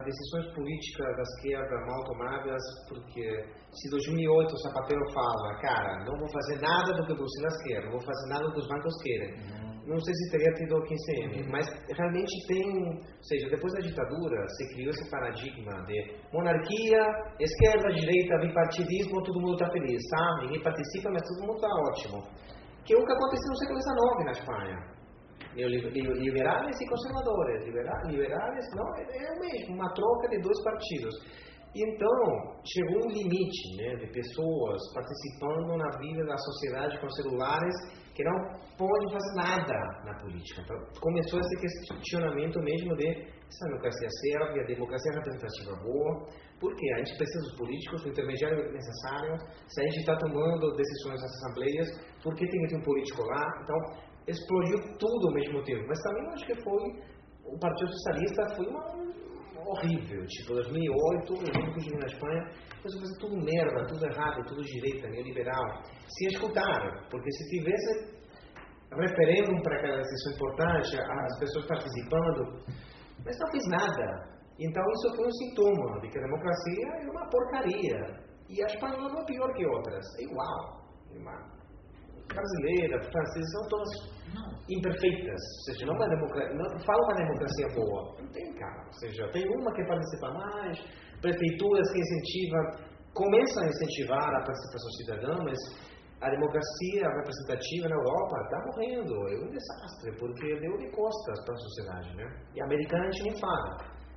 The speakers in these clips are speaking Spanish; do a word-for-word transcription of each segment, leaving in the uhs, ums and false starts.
decisões políticas da esquerda mal tomadas, porque se em dois mil e oito o Zapatero fala, cara, não vou fazer nada do que o Bruxelas quer, não vou fazer nada do que os bancos querem, uhum. Não sei se teria tido o quinze eme, uhum. Mas realmente tem, ou seja, depois da ditadura se criou esse paradigma de monarquia, esquerda, direita, bipartidismo, todo mundo está feliz, tá? Ninguém participa, mas todo mundo está ótimo. Que é o que aconteceu no século dezenove na Espanha. Liberais e conservadores, liberais, não, é o mesmo, uma troca de dois partidos. E então, chegou um limite, né, de pessoas participando na vida da sociedade com celulares que não podem fazer nada na política. Então, começou esse questionamento mesmo de essa democracia serve, a democracia representativa boa, porque a gente precisa dos políticos, do intermediário necessário, se a gente está tomando decisões nas assembleias, por que tem que ter um político lá? Então, explodiu tudo ao mesmo tempo. Mas também eu acho que foi, o Partido Socialista foi uma horrível, tipo dois mil e oito, eu lembro que eu cheguei na Espanha, começou a fazer tudo merda, tudo errado, tudo direita, neoliberal, se escutaram, porque se tivesse referendo para aquela decisão importante, as pessoas participando, mas não fez nada. Então isso foi um sintoma de que a democracia é uma porcaria, e a Espanha não é pior que outras, é igual, é uma brasileira, francesa, são todas imperfeitas, ou seja, não, é uma democracia, não fala uma democracia boa, não tem, cara, ou seja, tem uma que participa mais, prefeituras que incentivam, começam a incentivar a participação cidadã, mas a democracia representativa na Europa está morrendo, é um desastre, porque deu de costas para a sociedade, né? E a americana a gente nem fala,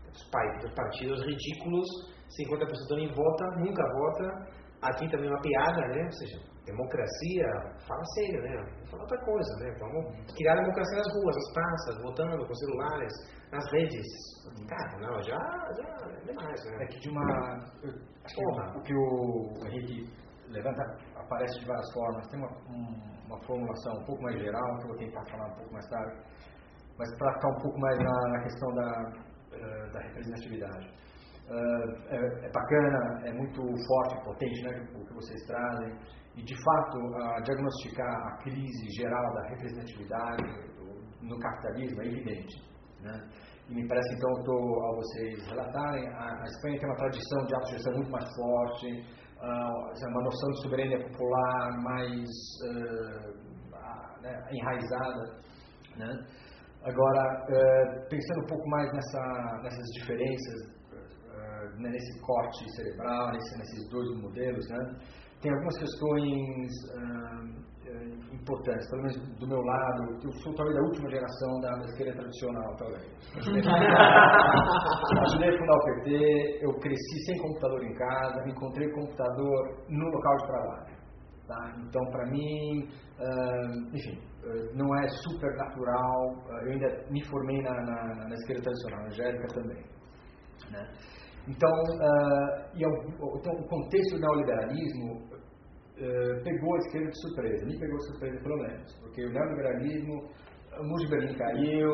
os partidos ridículos, cinquenta por cento nem vota, nunca vota, aqui também uma piada, né? Ou seja, democracia, fala sério, né? Vamos falar outra coisa, né? Vamos criar democracia nas ruas, nas praças, votando com celulares, nas redes. Cara, não, já, já é demais, né? É que de uma... Acho que o que o Henrique levanta aparece de várias formas. Tem uma, um, uma formulação um pouco mais geral, que eu vou tentar falar um pouco mais tarde, mas para ficar um pouco mais na, na questão da, da representatividade. Uh, é, é bacana, é muito forte, potente, né, o que vocês trazem, e de fato uh, diagnosticar a crise geral da representatividade no capitalismo é evidente, né? E me parece então, eu tô, ao vocês relatarem, a, a Espanha tem uma tradição de autogestão muito mais forte, uh, uma noção de soberania popular mais uh, né, enraizada, né? Agora, uh, pensando um pouco mais nessa, nessas diferenças, nesse corte cerebral, nesse, nesses dois modelos, né? Tem algumas questões uh, importantes, pelo menos do meu lado. Eu sou talvez da última geração da esquerda tradicional, talvez. Ajudei a fundar o P T, eu cresci sem computador em casa, encontrei computador no local de trabalho. Tá? Então, para mim, uh, enfim, uh, não é super natural. Uh, eu ainda me formei na, na, na esquerda tradicional, na Angélica também, né? Então, uh, e ao, então, o contexto do neoliberalismo uh, pegou a esquerda de surpresa, me pegou de surpresa pelo menos, porque o neoliberalismo, o muro de Berlim caiu,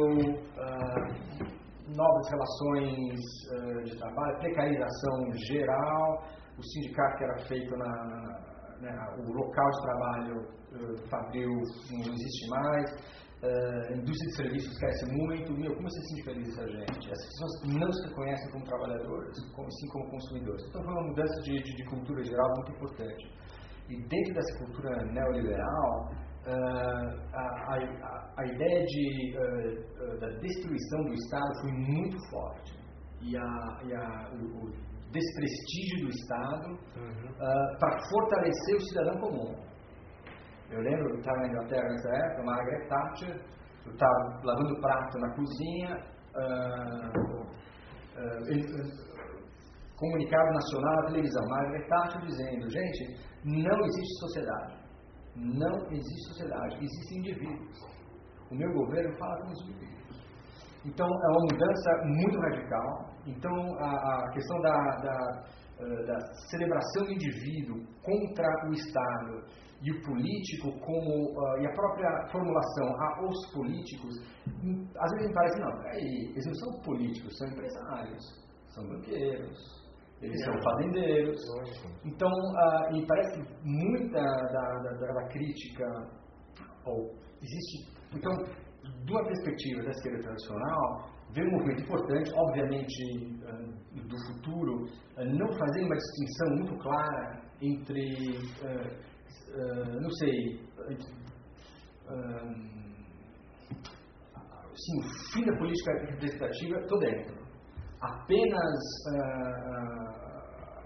uh, novas relações uh, de trabalho, precarização geral, o sindicato que era feito na, na né, o local de trabalho uh, fabril não existe mais. Uh, a indústria de serviços cresce muito. Meu, como você se sente feliz essa gente? As pessoas não se reconhecem como trabalhadores, como, sim como consumidores. Então foi uma mudança de, de, de cultura geral muito importante. E dentro dessa cultura neoliberal, uh, a, a, a ideia de, uh, uh, da destruição do Estado foi muito forte. E, a, e a, o, o desprestígio do Estado uhum. uh, para fortalecer o cidadão comum. Eu lembro, eu estava na Inglaterra nessa época, Margaret Thatcher, eu estava lavando prato na cozinha, uh, uh, ele, uh, comunicado nacional na televisão, Margaret Thatcher dizendo, gente, não existe sociedade, não existe sociedade, existem indivíduos. O meu governo fala com os indivíduos. Então, é uma mudança muito radical. Então, a, a questão da, da, da celebração do indivíduo contra o Estado e o político como uh, e a própria formulação a os políticos, às vezes me parece, não, peraí, eles não são políticos, são empresários, são banqueiros, eles são fazendeiros. Então, uh, me parece que muita da, da, da crítica, ou existe, então, de uma perspectiva da esquerda tradicional, vem um movimento importante, obviamente, uh, do futuro, uh, não fazer uma distinção muito clara entre, uh, uh, não sei, entre, uh, sim, o fim da política representativa, estou dentro. Apenas uh, uh,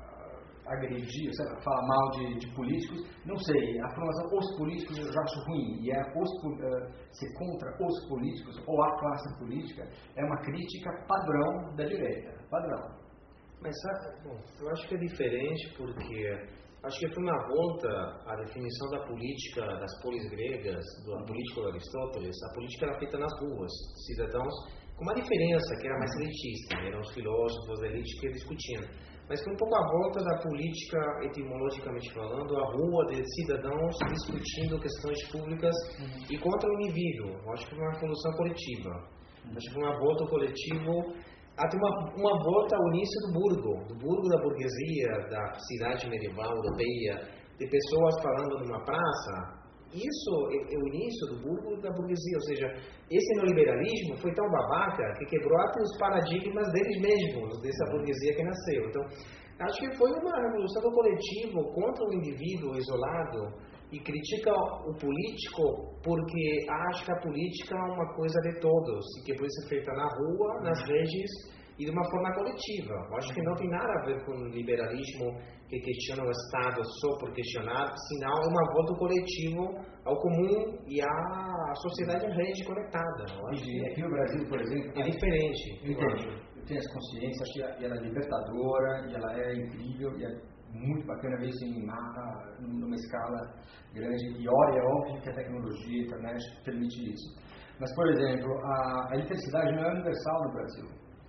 agredir, sabe, falar mal de, de políticos, não sei, a formação os políticos eu já acho ruim, e é os, uh, ser contra os políticos ou a classe política é uma crítica padrão da direita, padrão. Mas sabe, bom, eu acho que é diferente porque acho que foi uma volta à definição da política das polis gregas, da política de Aristóteles. A política era feita nas ruas, cidadãos, com uma diferença que era mais elitista, eram os filósofos da elite que discutiam. Mas foi um pouco a volta da política, etimologicamente falando, a rua de cidadãos discutindo questões públicas uhum. e contra o indivíduo. Eu acho que foi uma evolução coletiva. Uhum. Acho que foi uma volta ao coletivo, até uma, uma volta ao início do burgo, do burgo da burguesia, da cidade medieval europeia, de pessoas falando numa praça. Isso é, é o início do burgo da burguesia, ou seja, esse neoliberalismo foi tão babaca que quebrou até os paradigmas deles mesmos, dessa burguesia que nasceu. Então, acho que foi uma revolução do coletivo contra o indivíduo isolado e critica o político porque acha que a política é uma coisa de todos e que pode ser feita na rua, nas redes e de uma forma coletiva. Eu acho que não tem nada a ver com o liberalismo que questiona o Estado só por questionar, senão é uma volta coletivo ao comum e à sociedade em rede conectada. Eu acho que aqui no Brasil, por exemplo, é diferente. Eu entendi. Eu tenho essa consciência, acho que ela é libertadora e ela é incrível e é muito bacana ver isso em mapa, numa escala grande. E olha, é óbvio que a tecnologia, a internet permite isso. Mas, por exemplo, a, a eletricidade não é universal no Brasil.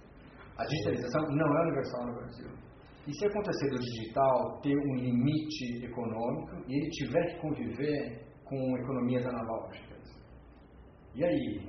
A digitalização não é universal no Brasil. E se acontecer do digital ter um limite econômico e ele tiver que conviver com economias analógicas? E aí?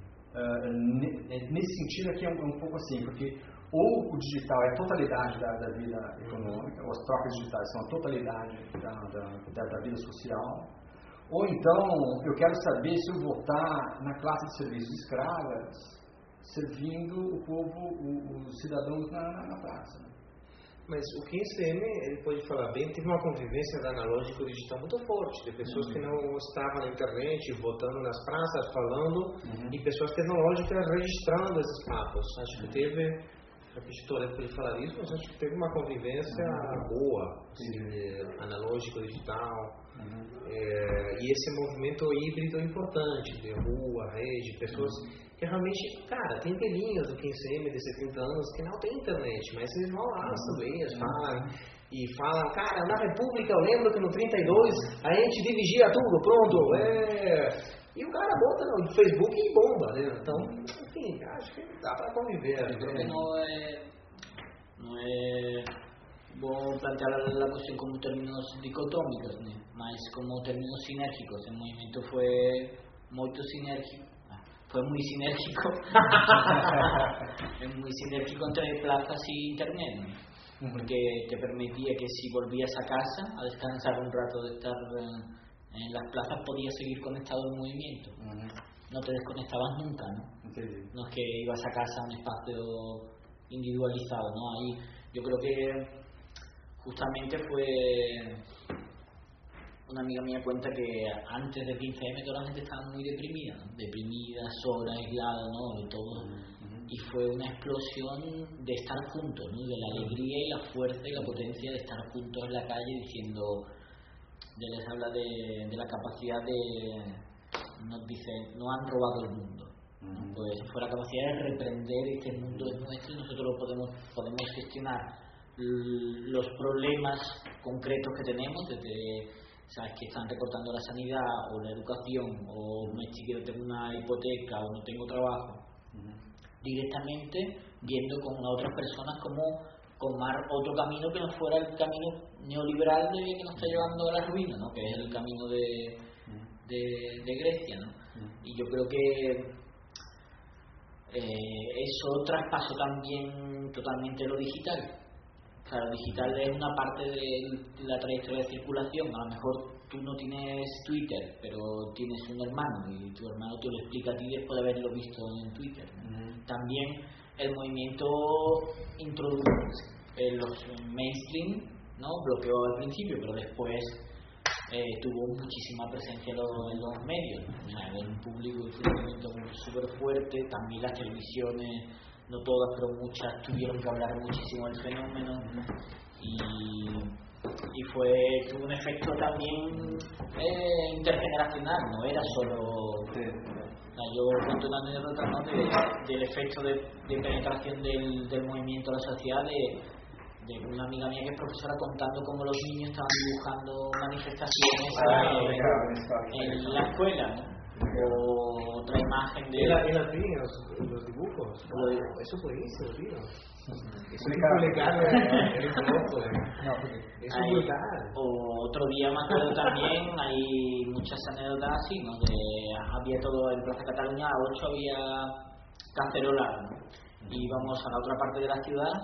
Uh, nesse sentido aqui é um, um pouco assim, porque ou o digital é a totalidade da, da vida econômica, ou as trocas digitais são a totalidade da, da, da, da vida social, ou então eu quero saber se eu vou estar na classe de serviços escravas servindo o povo, o, os cidadãos na, na, na praça. Mas o quinze eme, ele pode falar bem, teve uma convivência da analógico digital muito forte, de pessoas uhum. que não estavam na internet, votando nas praças, falando, uhum. e pessoas tecnológicas registrando esses papos. Acho que teve, a história pode falar isso, mas acho que teve uma convivência uhum. boa, assim, analógico digital, uhum. é, e esse movimento híbrido importante, de rua, rede, pessoas... Uhum. que realmente, cara, tem velhinhos do quinze eme de setenta anos que não tem internet, mas eles vão lá nas assembleias, falam, e falam, cara, na República eu lembro que no trinta e dois a gente dividia tudo, pronto, é... E o cara bota no Facebook e bomba, né? Então, enfim, acho que dá para conviver. Eu creo que no es, no es bom plantear la cuestión como términos dicotómicos, né? Mas como términos sinérgicos. El movimiento fue muy sinérgico. Fue muy sinérgico, muy sinérgico entre plazas y internet, ¿no? Porque te permitía que si volvías a casa a descansar un rato de estar en las plazas, podías seguir conectado al movimiento. Uh-huh. No te desconectabas nunca, ¿no? Sí. No es que ibas a casa a un espacio individualizado, ¿no? Ahí yo creo que justamente fue... Una amiga mía cuenta que antes del quince eme toda la gente estaba muy deprimida, ¿no? Deprimida, sola, aislada, ¿no? Y todo. Uh-huh. Y fue una explosión de estar juntos, ¿no? De la alegría y la fuerza y la potencia de estar juntos en la calle diciendo, ya les habla de, de la capacidad de, nos dice, no han robado el mundo. Uh-huh. Pues fue la capacidad de reprender este mundo es nuestro y nosotros lo podemos, podemos gestionar l- los problemas concretos que tenemos desde... Sabes que están recortando la sanidad o la educación o me quiero tengo una hipoteca o no tengo trabajo, uh-huh. directamente viendo con otras personas cómo tomar otro camino que no fuera el camino neoliberal de que nos está llevando a la ruina, ¿no? Que es el camino de, uh-huh. de, de Grecia, ¿no? Uh-huh. Y yo creo que eh, eso traspasó también totalmente lo digital. Claro, digital es una parte de la trayectoria de circulación. A lo mejor tú no tienes Twitter, pero tienes un hermano y tu hermano te lo explica a ti después de haberlo visto en Twitter, ¿no? Mm. También el movimiento introdujo en los mainstream, ¿no? Bloqueó al principio, pero después eh, tuvo muchísima presencia en los, en los medios, ¿no? O sea, en un público y un movimiento súper fuerte. También las televisiones, no todas, pero muchas, tuvieron que hablar muchísimo del fenómeno, y, y fue tuvo un efecto también eh, intergeneracional, no era solo... O sea, yo cuento una anécdota, ¿no? de, del efecto de, de penetración del, del movimiento a la sociedad, de, de una amiga mía que es profesora contando cómo los niños estaban dibujando manifestaciones ah, en, en la escuela, ¿no? O otra imagen de... Era, era ti, los, los dibujos. Wow, eso fue eso, tío. Eso es publicable, eres loco. Eso es brutal. O otro día me acuerdo también, hay muchas anécdotas así, ¿no? De, había todo en Plaza Cataluña, a ocho había cacerolas, ¿no? Y íbamos a la otra parte de la ciudad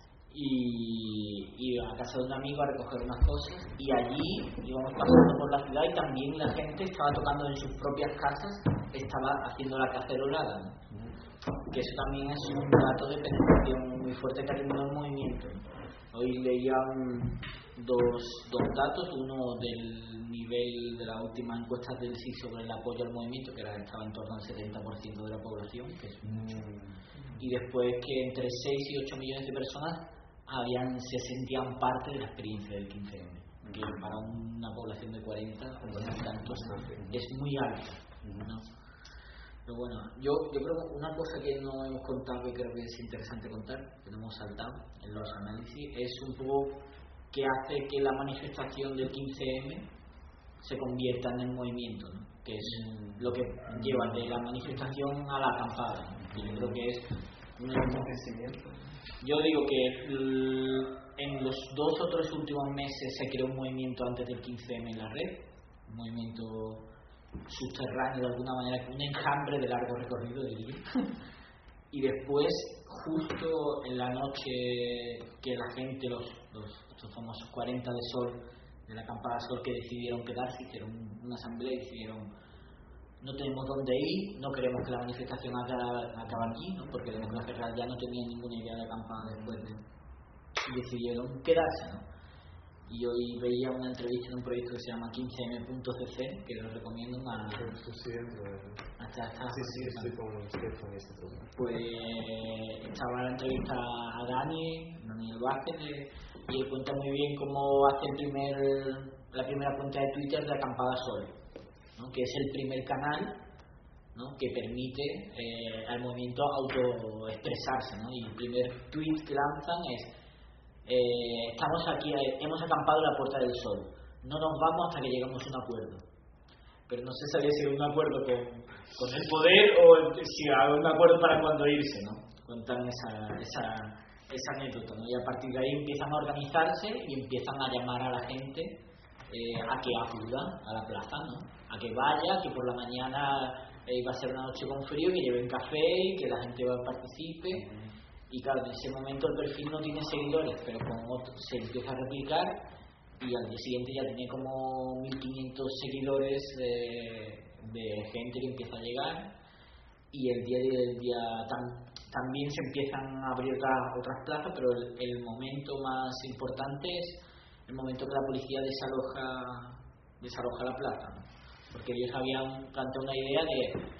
y, y a casa de un amigo a recoger unas cosas, y allí íbamos pasando por la ciudad y también la gente estaba tocando en sus propias casas, estaba haciendo la cacerolada, ¿no? Que eso también es un dato de penetración muy fuerte que ha tenido el movimiento. Hoy leía un, dos, dos datos, uno del nivel de las últimas encuestas del S I S sobre el apoyo al movimiento, que era, estaba en torno al setenta por ciento de la población, que es mucho, y después que entre seis y ocho millones de personas habían, se sentían parte de la experiencia del quince eme, que para una población de cuarenta o tantos es muy alta, ¿no? Pero bueno, yo, yo creo que una cosa que no hemos contado y creo que es interesante contar, que no hemos saltado en los análisis, es un poco que hace que la manifestación del quince eme se convierta en el movimiento, ¿no? Que es lo que lleva de la manifestación a la acampada, ¿no? Yo creo que es un acontecimiento. Yo digo que en los dos o tres últimos meses se creó un movimiento antes del quince eme en la red, un movimiento subterráneo de alguna manera, un enjambre de largo recorrido, diría. Y después, justo en la noche que la gente, los, los estos famosos cuarenta de Sol, de la acampada Sol, que decidieron quedarse, hicieron una asamblea y decidieron: no tenemos dónde ir, no queremos que la manifestación acabe, acabe aquí, ¿no? Porque la democracia real ya no tenía ninguna idea de acampada después de... Y decidieron quedarse, ¿no? Y hoy veía una entrevista en un proyecto que se llama quince eme punto ce ce, que lo recomiendo a... Sí, hasta, hasta sí, sí, estoy con usted con este programa. Pues estaba la entrevista a Dani, Daniel Vázquez, y él cuenta muy bien cómo hace el primer, la primera cuenta de Twitter de Acampada Sol, ¿no? Que es el primer canal, ¿no? Que permite eh, al movimiento autoexpresarse, ¿no? Y el primer tweet que lanzan es: Eh, estamos aquí, hemos acampado en la Puerta del Sol, no nos vamos hasta que lleguemos a un acuerdo. Pero no se sabía si era un acuerdo con, con el poder o si era un acuerdo para cuando irse, ¿no? Cuentan esa, esa, esa anécdota, ¿no? Y a partir de ahí empiezan a organizarse y empiezan a llamar a la gente eh, a que acuda a la plaza, ¿no? A que vaya, que por la mañana eh, va a ser una noche con frío, que lleven café, que la gente va a participe. Y claro, en ese momento el perfil no tiene seguidores, pero con otro, se empieza a replicar, y al día siguiente ya tiene como mil quinientos seguidores de, de gente que empieza a llegar, y el día del día tam, también se empiezan a abrir otras, otras plazas, pero el, el momento más importante es el momento que la policía desaloja, desaloja la plaza, ¿no? Porque ellos habían planteado una idea de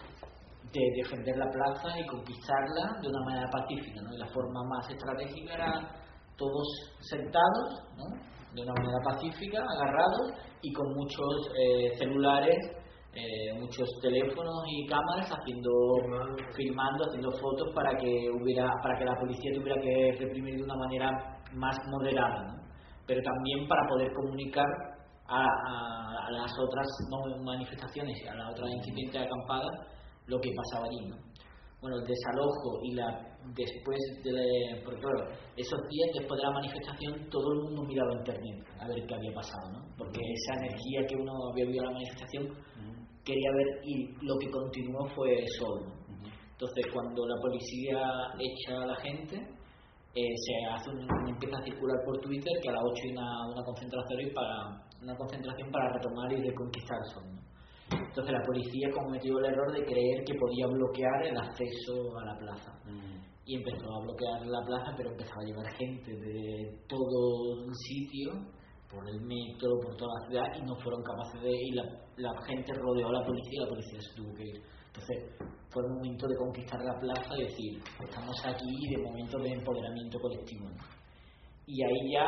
de defender la plaza y conquistarla de una manera pacífica, ¿no? Y la forma más estratégica era todos sentados, ¿no? De una manera pacífica, agarrados y con muchos eh, celulares, eh, muchos teléfonos y cámaras haciendo, filmando. filmando, haciendo fotos para que hubiera, para que la policía tuviera que reprimir de una manera más moderada, ¿no? Pero también para poder comunicar a, a, a las otras, ¿no? manifestaciones, a las otras incidentes acampadas, lo que pasaba allí, ¿no? Bueno, el desalojo y la después de, porque claro, esos días después de la manifestación todo el mundo miraba internet a ver qué había pasado, ¿no? Porque esa energía que uno había visto en la manifestación uh-huh. quería ver, y lo que continuó fue Sol, ¿no? Uh-huh. Entonces cuando la policía echa a la gente, eh, se hace un, empieza a circular por Twitter que a las ocho hay una, una concentración y para una concentración para retomar y reconquistar Son, ¿no? Entonces la policía cometió el error de creer que podía bloquear el acceso a la plaza mm. y empezó a bloquear la plaza, pero empezaba a llevar gente de todo el sitio por el metro, por toda la ciudad, y no fueron capaces de ir. La, la gente rodeó a la policía y la policía se tuvo que ir. Entonces fue el momento de conquistar la plaza y decir, estamos aquí de momento de empoderamiento colectivo, ¿no? Y ahí ya,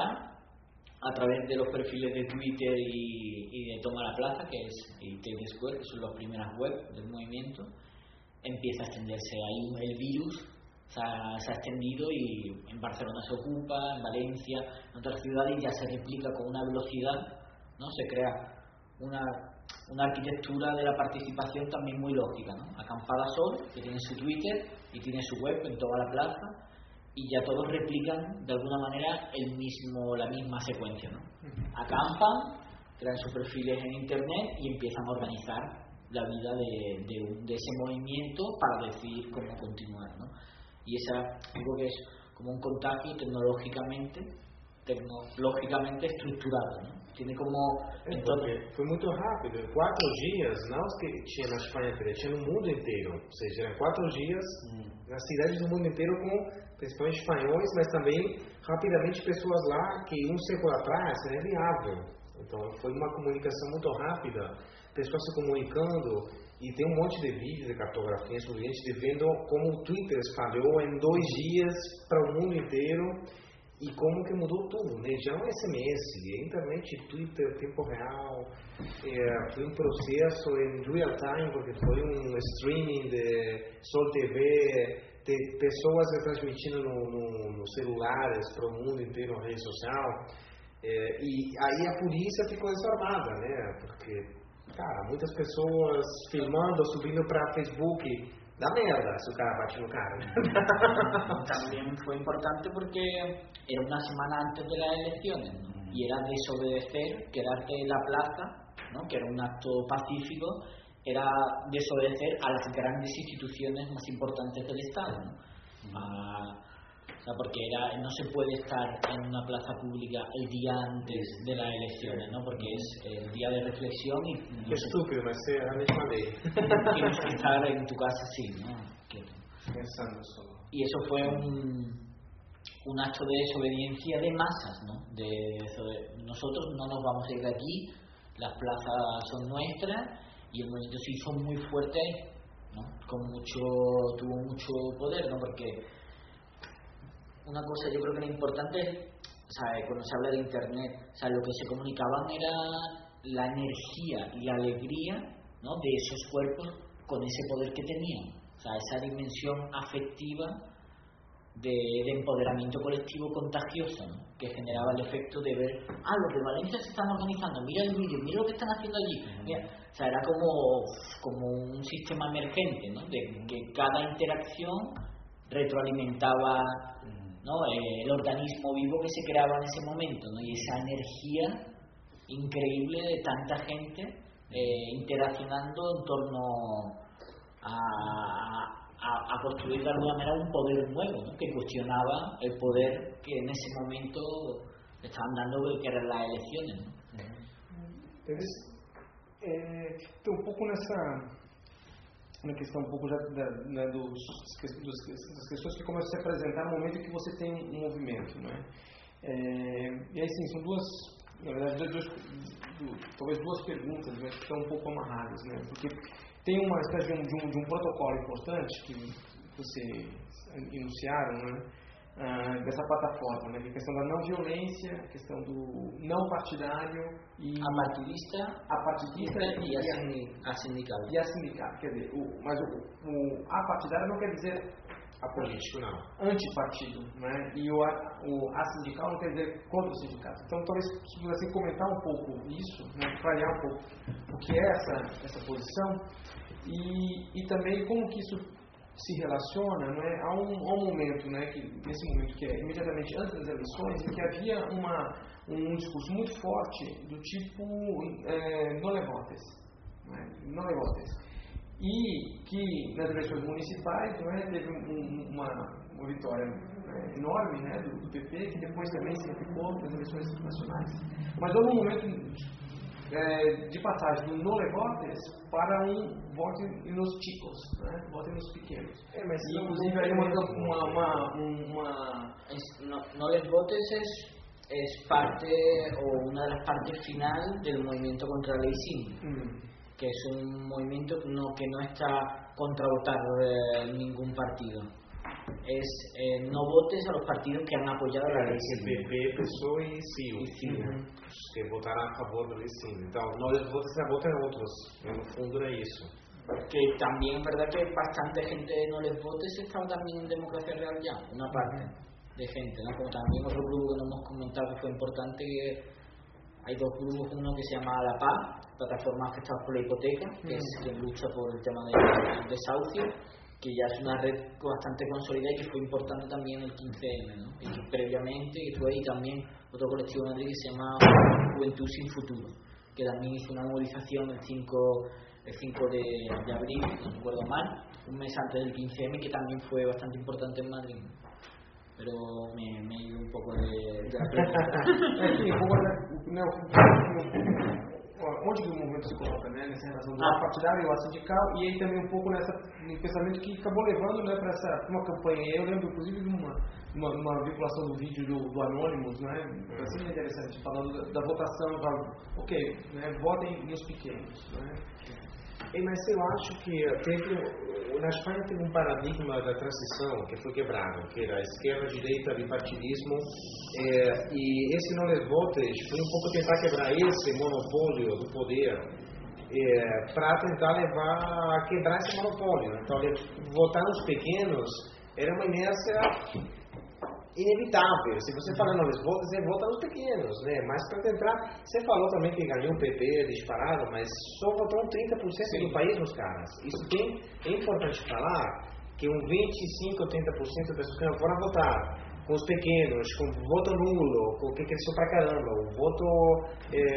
a través de los perfiles de Twitter y, y de Toma la Plaza, que es y Tahrir Square, que son las primeras web del movimiento, empieza a extenderse ahí el virus. Se ha, se ha extendido y en Barcelona se ocupa, en Valencia, en otras ciudades ya se replica con una velocidad, ¿no? Se crea una, una arquitectura de la participación también muy lógica, ¿no? Acampada Sol, que tiene su Twitter y tiene su web en toda la plaza, y ya todos replican de alguna manera el mismo, la misma secuencia, ¿no? Acampan, crean sus perfiles en internet y empiezan a organizar la vida de, de, de ese movimiento para decidir cómo continuar, ¿no? Y esa, digo que es como un contagio tecnológicamente tecnológicamente estruturado, ¿no? Tiene como... É, entonces, foi muito rápido, em quatro dias, não os que tinha na Espanha inteira, tinha no mundo inteiro, ou seja, eram quatro dias hum. nas cidades do mundo inteiro com principalmente espanhóis, mas também rapidamente pessoas lá que um século atrás era viável. Então foi uma comunicação muito rápida, pessoas se comunicando. E tem um monte de vídeos de cartografia sobre a gente vendo como o Twitter espalhou em dois dias para o mundo inteiro e como que mudou tudo, né? Já não é S M S, é internet, Twitter, tempo real, é, foi um processo em real time, porque foi um streaming de Sol T V, de pessoas transmitindo no, no, nos celulares para o mundo inteiro, na rede social, é, e aí a polícia ficou desarmada, né? Porque cara, muitas pessoas filmando, subindo para Facebook, dá merda se o cara bate no cara. También fue importante porque era una semana antes de las elecciones, ¿no? Y era desobedecer, quedarte en la plaza, ¿no? Que era un acto pacífico, era desobedecer a las grandes instituciones más importantes del Estado, ¿no? A, o sea, porque era, no se puede estar en una plaza pública el día antes de las elecciones, ¿no? Porque es el día de reflexión y... Qué estúpido, me sé, a la misma ley. Tienes que estar en tu casa así, ¿no? Que, pensando solo. Y eso fue un, un acto de desobediencia de masas, ¿no? De, de, nosotros no nos vamos a ir de aquí, las plazas son nuestras, y el movimiento se hizo muy fuerte, ¿no? Con mucho, tuvo mucho poder, ¿no? Porque una cosa yo creo que era importante, o sea, cuando se habla de internet, o sea, lo que se comunicaban era la energía y la alegría, ¿no? De esos cuerpos con ese poder que tenían, o sea, esa dimensión afectiva de, de empoderamiento colectivo contagioso, ¿no? Que generaba el efecto de ver, ah, los de Valencia se están organizando, mira el vídeo, mira lo que están haciendo allí, mira. O sea, era como, como un sistema emergente, ¿no? De que cada interacción retroalimentaba, ¿no? Eh, el organismo vivo que se creaba en ese momento, ¿no? Y esa energía increíble de tanta gente eh, interaccionando en torno a, a, a construir de alguna manera un poder nuevo, ¿no? Que cuestionaba el poder que en ese momento estaban dando, que eran las elecciones, ¿no? Eles é, estão um pouco nessa na questão um pouco já da, né, dos, dos, das questões que começam a se apresentar no momento em que você tem um movimento, não é? É, e aí sim, são duas, na verdade, duas, duas, talvez duas perguntas, mas que estão um pouco amarradas, né? Porque tem uma espécie de um, de um, de um protocolo importante que vocês enunciaram, né? Ah, dessa plataforma, né? A questão da não violência, a questão do não partidário e a partidista, a partidista e, e a, a sindical. E a sindical, quer dizer, o, mas o, o a partidária não quer dizer a político, não. Antipartido, né? E o a, o a sindical não quer dizer contra o sindicato. Então, talvez se pudesse comentar um pouco isso, né? Clarear um pouco o que é essa essa posição e, e também como que isso se relaciona, não é, a, um, a um momento, né, que, nesse momento que é imediatamente antes das eleições, em que havia uma, um discurso muito forte do tipo é, não levotes, não, é, não levotes, e que nas eleições municipais, não é, teve um, uma, uma vitória né, enorme, né, do, do P P, que depois também se aplicou nas eleições nacionais. Mas houve um momento é, de passagem do no votes para um voto nos chicos, né, voto nos pequenos. É, mas e, inclusive aí uma, uma, uma, uma... No, no les votes es es parte o una de las partes final del movimiento contra la ley SIM, mm. que es un movimiento no, que no está contra votar eh, ningún partido. Es eh, no votes a los partidos que han apoyado la lei SIM. P P, P S O E e C I U, e C I U, né? Que votaram a favor da lei SIM. Então, nós votamos votos em outros. No fundo era isso. Que también es verdad que bastante gente de no les votes estaba también en Democracia Real Ya, una parte de gente, ¿no? Como también otro grupo que no hemos comentado que fue importante, que hay dos grupos, uno que se llama La Paz, Plataforma Afectados por la Hipoteca, que mm. es quien lucha por el tema del desahucio, que ya es una red bastante consolidada y que fue importante también el quince eme, ¿no? Y que previamente, y fue ahí también otro colectivo de Madrid que se llama Juventud Sin Futuro, que también hizo una movilización el cinco de, de abril, no recuerdo mal, un mes antes del quince eme, que también fue bastante importante en Madrid. Pero me, me he ido un poco de, de la pregunta. Sim, né, onde que o movimento se coloca, né, nessa relação do ah. partidário e o sindical, e aí também um pouco nessa, no pensamento que acabou levando, né, para essa uma campanha. Eu lembro inclusive de uma, uma, uma vinculação do vídeo do, do Anonymous, né, assim é interessante, falando da, da votação, da, ok, né, votem nos pequenos, né. E, mas eu acho que teve, na Espanha teve um paradigma da transição que foi quebrado, que era esquerda, direita, bipartidismo, é, e esse não les votes foi um pouco tentar quebrar esse monopólio do poder, é, para tentar levar a quebrar esse monopólio. Então, votar nos pequenos era uma inércia inevitável. Se você fala não les votes, você vota nos pequenos, né? Mas para tentar, você falou também que ganhou o P P disparado, mas só votou trinta por cento Sim. do país nos caras. Isso tem, é importante falar que um vinte e cinco ou trinta por cento das pessoas que não foram votar com os pequenos, com voto nulo, com o que cresceu pra caramba, o voto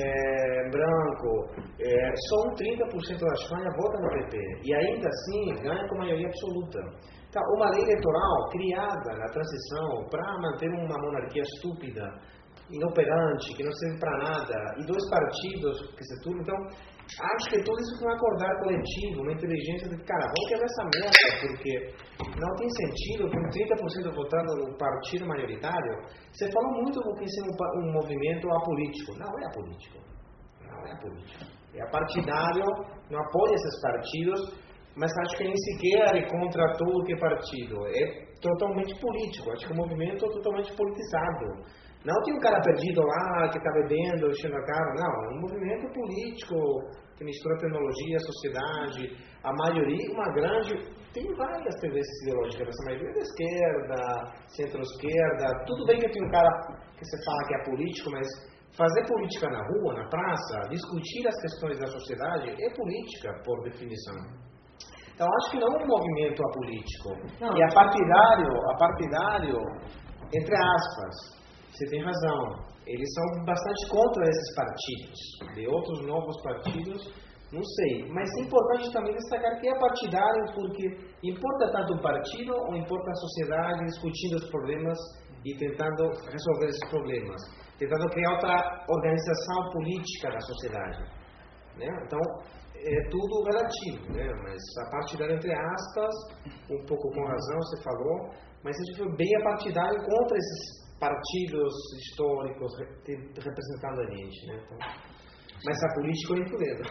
é, branco, é, só um trinta por cento da Espanha vota no P P e ainda assim ganha com maioria absoluta. Então, uma lei eleitoral criada na transição para manter uma monarquia estúpida, inoperante, que não serve para nada, e dois partidos que se tudo. Então, acho que tudo isso foi um acordar coletivo, uma inteligência de, cara, vamos quebrar essa merda, porque não tem sentido com trinta por cento votando no partido majoritário. Você falou muito do que é um, um movimento apolítico. Não é apolítico. Não é apolítico. É partidário, não apoia esses partidos, mas acho que nem sequer é contra tudo que é partido. É totalmente político. Acho que o movimento é totalmente politizado. Não tem um cara perdido lá que está bebendo, enchendo a cara. Não, é um movimento político que mistura tecnologia, sociedade. A maioria, uma grande... Tem várias tendências ideológicas. Essa maioria é da esquerda, centro-esquerda. Tudo bem que tem um cara que você fala que é político, mas fazer política na rua, na praça, discutir as questões da sociedade é política, por definição. Então, acho que não é um movimento apolítico. Não. E a partidário, a partidário, entre aspas, você tem razão, eles são bastante contra esses partidos. De outros novos partidos, não sei. Mas é importante também destacar que é partidário porque importa tanto o partido ou importa a sociedade discutindo os problemas e tentando resolver esses problemas. Tentando criar outra organização política da sociedade. Né? Então, é tudo relativo, né? Mas a partidária entre aspas, um pouco com razão você falou, mas isso foi bem a partidário contra esses partidos históricos representando a gente, né? Então, mas a política é influente.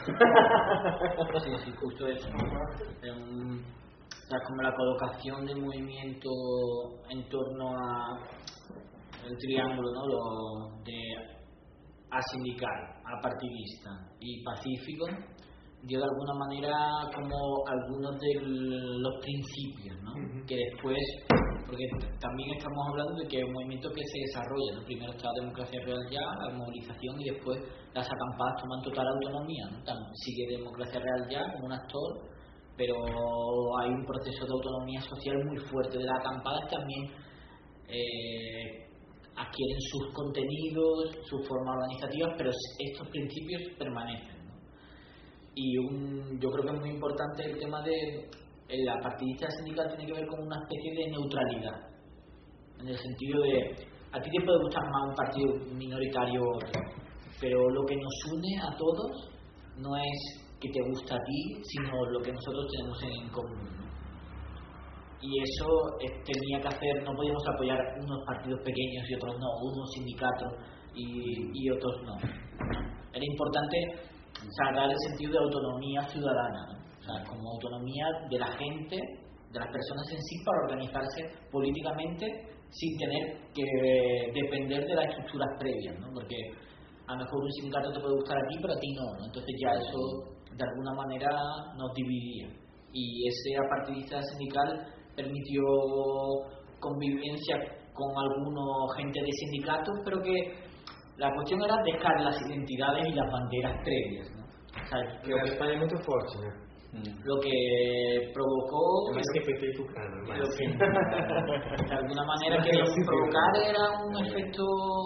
Sí, sí, justo eso. Es un, o sea, como la colocación del movimiento en torno a el triángulo, ¿no? Lo de asindical, apartidista y pacífico, dio de alguna manera como algunos de los principios, ¿no? Uh-huh. Que después, porque también estamos hablando de que es un movimiento que se desarrolla, ¿no? Primero está la Democracia Real Ya, la movilización, y después las acampadas toman total autonomía, ¿no? También sigue Democracia Real Ya como un actor, pero hay un proceso de autonomía social muy fuerte de las acampadas. También eh, adquieren sus contenidos, sus formas organizativas, pero estos principios permanecen. Y un, yo creo que es muy importante el tema de la partidista sindical, tiene que ver con una especie de neutralidad. en el sentido de, a ti te puede gustar más un partido minoritario u otro, pero lo que nos une a todos no es que te gusta a ti, sino lo que nosotros tenemos en común, ¿no? Y eso eh, tenía que hacer, no podíamos apoyar unos partidos pequeños y otros no, unos sindicatos y, y otros no. Era importante, o sea, dar el sentido de autonomía ciudadana, ¿no? O sea, como autonomía de la gente, de las personas en sí, para organizarse políticamente sin tener que depender de las estructuras previas, ¿no? Porque a lo mejor un sindicato te puede gustar a ti, pero a ti no, ¿no? Entonces ya eso de alguna manera nos dividía. Y ese apartidista sindical permitió convivencia con algunos gente de sindicatos, pero que la cuestión era dejar las identidades y las banderas previas, ¿no? O sea, que en España es muy fuerte, ¿no? Lo que provocó, más que P P y Tucano, lo que de alguna manera quería provocar era un efecto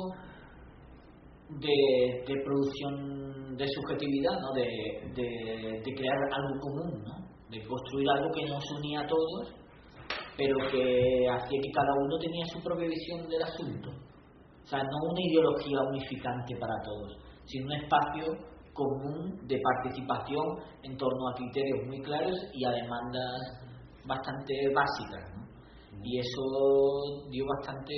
de, de producción de subjetividad, ¿no? de, de, de crear algo común, ¿no? De construir algo que nos unía a todos, pero que hacía que cada uno tenía su propia visión del asunto. O sea, no una ideología unificante para todos, sino un espacio común de participación en torno a criterios muy claros y a demandas bastante básicas, ¿no? Y eso dio bastante,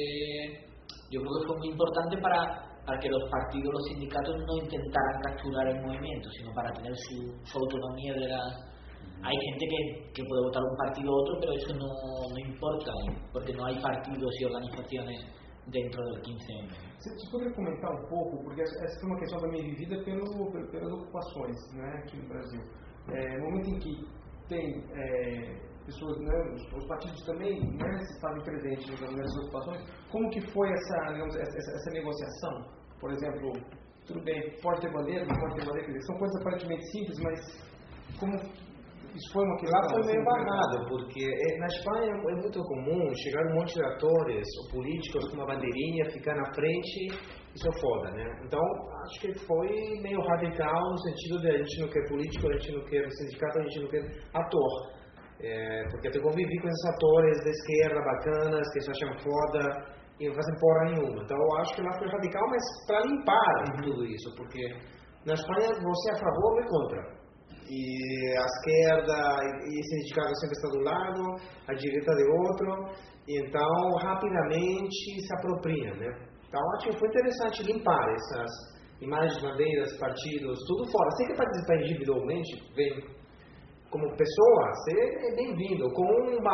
yo creo que fue muy importante para, para que los partidos, los sindicatos no intentaran capturar el movimiento, sino para tener su, su autonomía de las... Hay gente que, que puede votar un partido u otro, pero eso no, no importa, ¿eh? Porque no hay partidos y organizaciones dentro del quince eme. Você, você poderia comentar um pouco, porque essa foi uma questão também vivida pelo, pelas ocupações, né, aqui no Brasil. É, no momento em que tem é, pessoas, né, os, os partidos também, né, estavam presentes nessas ocupações, como que foi essa, digamos, essa, essa negociação? Por exemplo, tudo bem, pode ter bandeira, não pode ter bandeira, quer dizer, são coisas aparentemente simples, mas como... Isso foi uma questão... Lá foi meio barrado, porque na Espanha é muito comum chegar um monte de atores ou políticos com uma bandeirinha, ficar na frente e só foda, né? Então, acho que foi meio radical no sentido de a gente não quer político, a gente não quer sindicato, a gente não quer ator. É, porque eu convivi com esses atores de esquerda bacanas, que se acham foda e não fazem porra nenhuma. Então, eu acho que lá foi radical, mas para limpar tudo isso, porque na Espanha você é a favor ou é contra. E a esquerda e o sindicato sempre está do lado, a direita de outro, e então rapidamente se apropria, né? Então acho que foi interessante limpar essas imagens, bandeiras, partidos, tudo fora. Você que participa individualmente, vem como pessoa, você é bem-vindo. Com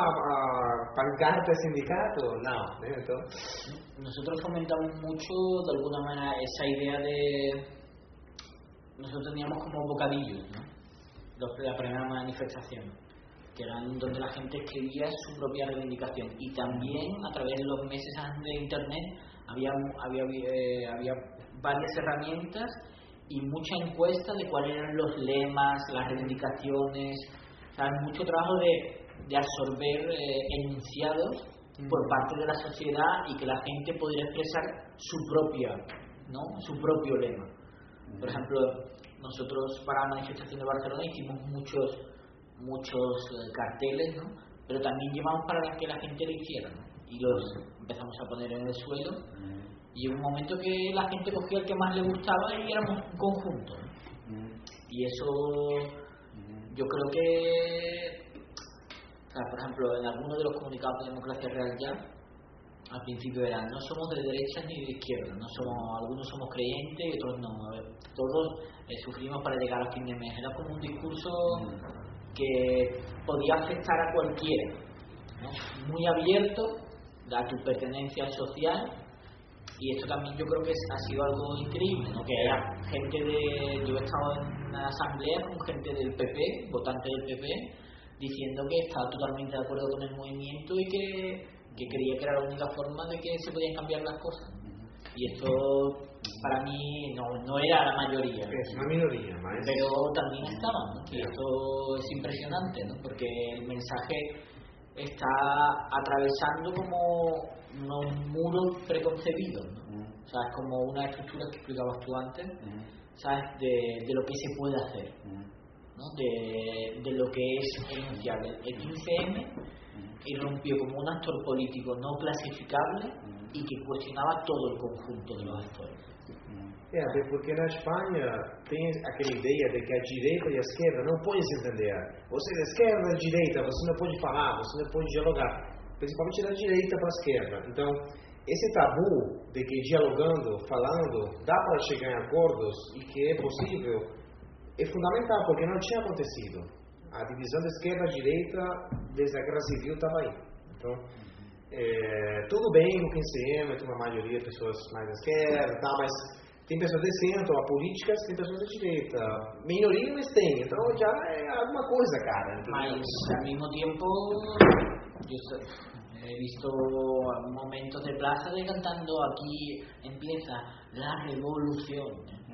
uma pancarta sindicato, não, né? Então nosotros fomentamos mucho de alguna manera esa idea de nosotros teníamos como bocadillos, ¿no? La primera manifestación, que eran donde la gente escribía su propia reivindicación, y también a través de los meses antes de internet había, había, eh, había varias herramientas y mucha encuesta de cuáles eran los lemas, las reivindicaciones, o sea, mucho trabajo de, de absorber eh, enunciados mm. por parte de la sociedad y que la gente pudiera expresar su propia, ¿no? Su propio lema. Por ejemplo, nosotros para la manifestación de Barcelona hicimos muchos muchos eh, carteles, ¿no? Pero también llevamos para que la gente lo hiciera, ¿no? Y los empezamos a poner en el suelo, y en un momento que la gente cogía el que más le gustaba y éramos un conjunto, ¿no? Y eso yo creo que, o sea, por ejemplo, en algunos de los comunicados de Democracia Real Ya al principio eran, no somos de derecha ni de izquierda, no somos, algunos somos creyentes y otros no, a ver, todos eh, sufrimos para llegar a fin de mes. Era como un discurso que podía afectar a cualquiera, ¿no? Muy abierto a tu pertenencia social, y esto también yo creo que es, ha sido algo increíble, ¿no? Que haya gente de, yo he estado en una asamblea con gente del P P, votante del P P, diciendo que estaba totalmente de acuerdo con el movimiento y que que creía que era la única forma de que se podían cambiar las cosas. Y esto para mí no, no era la mayoría, es una minoría, ¿no? Pero también estaba, ¿no? Y esto es impresionante, ¿no? Porque el mensaje está atravesando como unos muros preconcebidos, ¿no? O sea, es como una estructura que explicabas tú antes, ¿sabes? De, de lo que se puede hacer, ¿no? De, de lo que es enunciable. El quince eme irrumpió como un actor político no clasificable y que cuestionaba todo el conjunto de los actores. É, até porque na Espanha tem aquela ideia de que a direita e a esquerda não podem se entender. Você é da esquerda ou da direita, você não pode falar, você não pode dialogar. Principalmente da direita para a esquerda. Então, esse tabu de que dialogando, falando, dá para chegar em acordos e que é possível, é fundamental, porque não tinha acontecido. A divisão da esquerda e direita, desde a Guerra Civil, estava aí. Então, é, tudo bem no quinze eme, tem uma maioria de pessoas mais da esquerda, tá, mas tem pessoas de centro, a política tem pessoas da direita. Minoria, mas tem. Então, já é alguma coisa, cara. Mas, ao mesmo tempo, eu he visto momentos de plaza de cantando aquí empieza la revolución.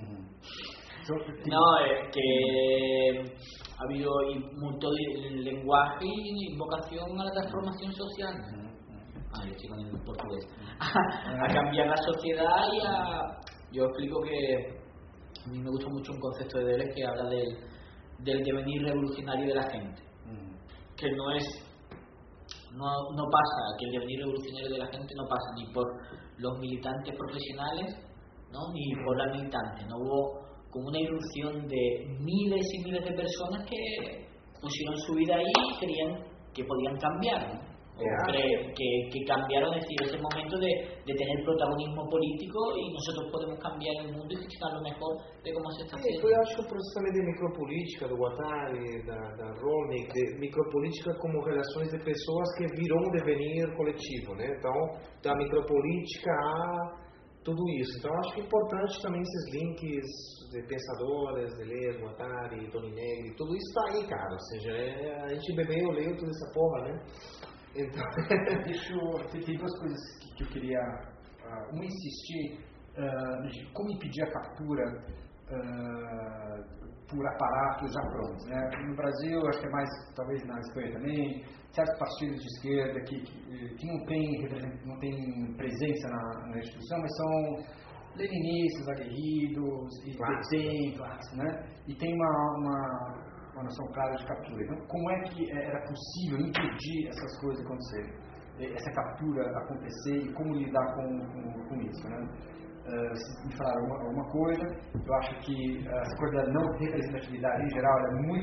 No, es que ha habido mucho lenguaje y invocación a la transformación social. Ah, yo estoy con el portugués. A cambiar la sociedad y a... Yo explico que a mí me gusta mucho un concepto de Deleuze que habla del, del devenir revolucionario de la gente. Que no es... No, no pasa, que el devenir revolucionario de la gente no pasa ni por los militantes profesionales, ¿no? Ni por las militantes. No hubo como una irrupción de miles y miles de personas que pusieron su vida ahí y creían que podían cambiar, ¿no? O cre, que, que cambiaron, es decir, ese momento de, de tener protagonismo político y nosotros podemos cambiar el mundo y gestionarlo mejor de cómo se está haciendo. Eu acho que o processo também de micropolítica do Guattari, da, da Rolnik, de micropolítica como relações de pessoas que virou um devenir coletivo, né? Então, da micropolítica a tudo isso. Então, acho que é importante também esses links de pensadores, Deleuze, Guattari, Toni Negri, tudo isso tá aí, cara. Ou seja, é, a gente bebeu, leu toda essa porra, né? Então, deixa eu, tem duas coisas que, que eu queria uh, uma insistir uh, de como impedir a captura uh, por aparatos já prontos, né? No Brasil, acho que é mais, talvez na Espanha também, certos partidos de esquerda que, que, que não têm não tem presença na, na instituição, mas são leninistas, aguerridos, e tem, né? E tem uma, uma uma noção clara de captura. Então, como é que era possível impedir essas coisas acontecerem? Essa captura acontecer e como lidar com, com, com isso, né? Uh, se me falaram alguma, alguma coisa, eu acho que essa coisa da não representatividade em geral é muito